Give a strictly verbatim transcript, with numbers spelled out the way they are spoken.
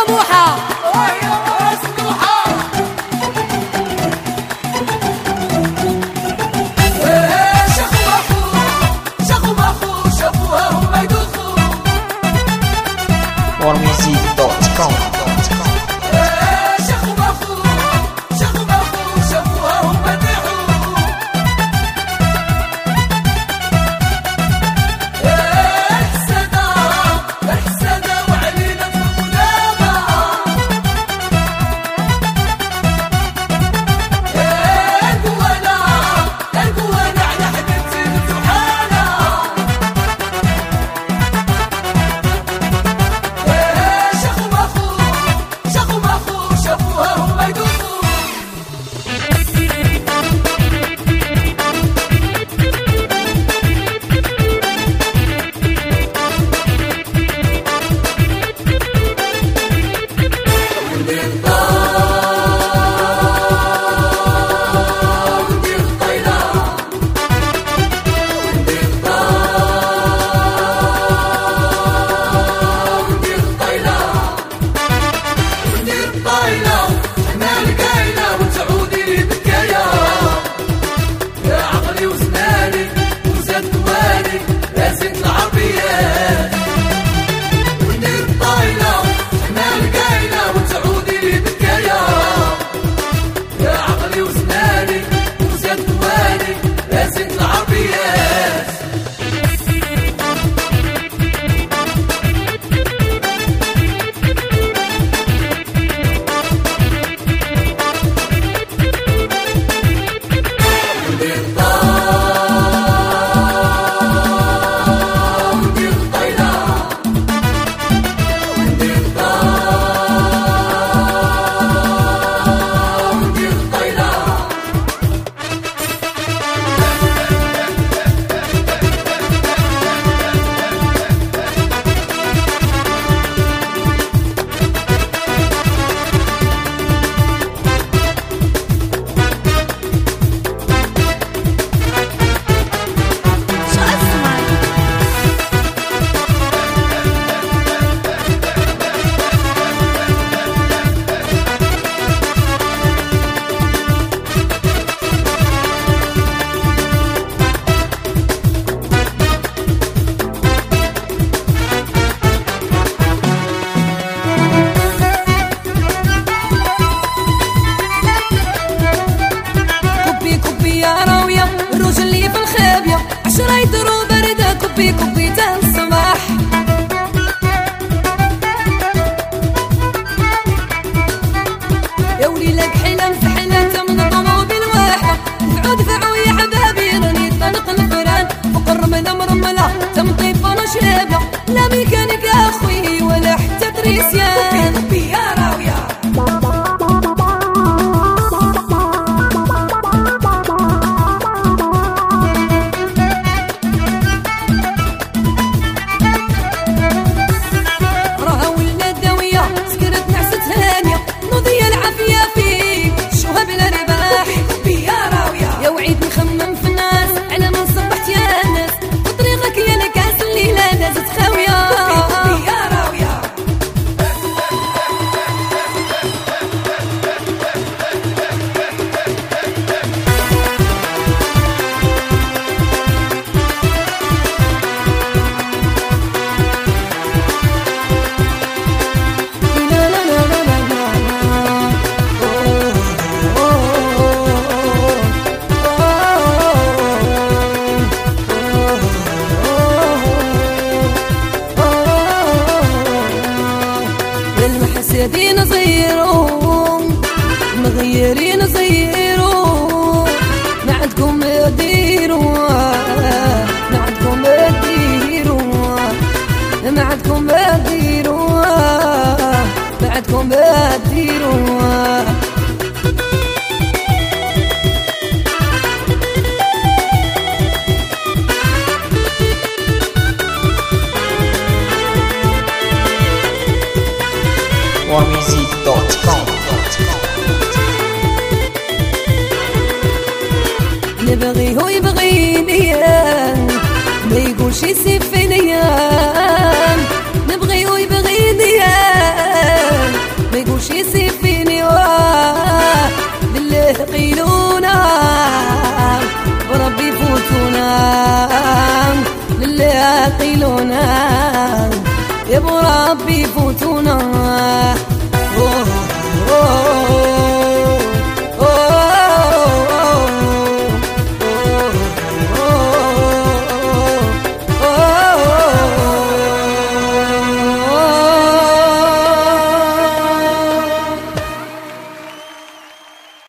سموحة warmusic dot com. كوبي كوبي تاع الصباح يا وليلك حلم في حلم من الطوموبيل واحدة فعود فعو يا حبابي راني طنق الفران فوق الرملة مرملة تمطي فانا شابة لا ميكانيك يا خوي ولا حتى تريسيان كوبي يا راوية المحسدين زيروا مغيرين زيروا ما عندكم ما ديروا ما عندكم ما ديروا ما عندكم ما ديروا ما عندكم ما ديروا warmusic dot com. نبغي هو يبغيني ما يقولش يسيب فيني نبغي هو يبغيني ربي يفوتونا. أوه أوه